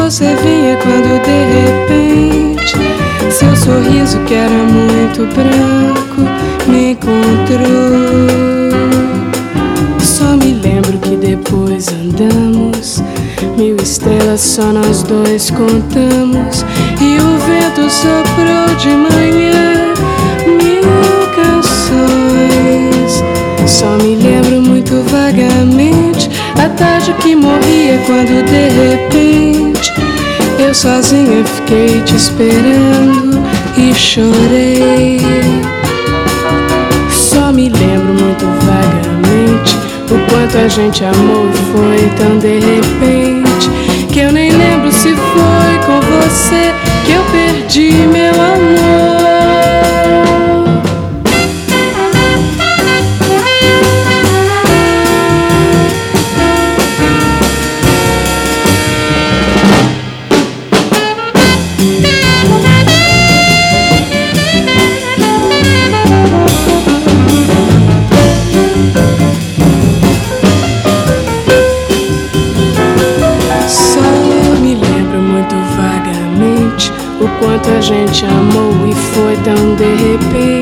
você vinha quando de repente seu sorriso, que era muito branco, me encontrou. Só me lembro que depois andamos 1000 estrelas só nós dois contamos, e o vento soprou de manhã 1000 canções. Só me lembro muito vagamente a tarde que morria quando de repente eu sozinha fiquei te esperando e chorei. Só me lembro muito vagamente o quanto a gente amou e foi tão de repente que eu nem lembro se foi com você que eu perdi meu amor. O quanto a gente amou e foi tão de repente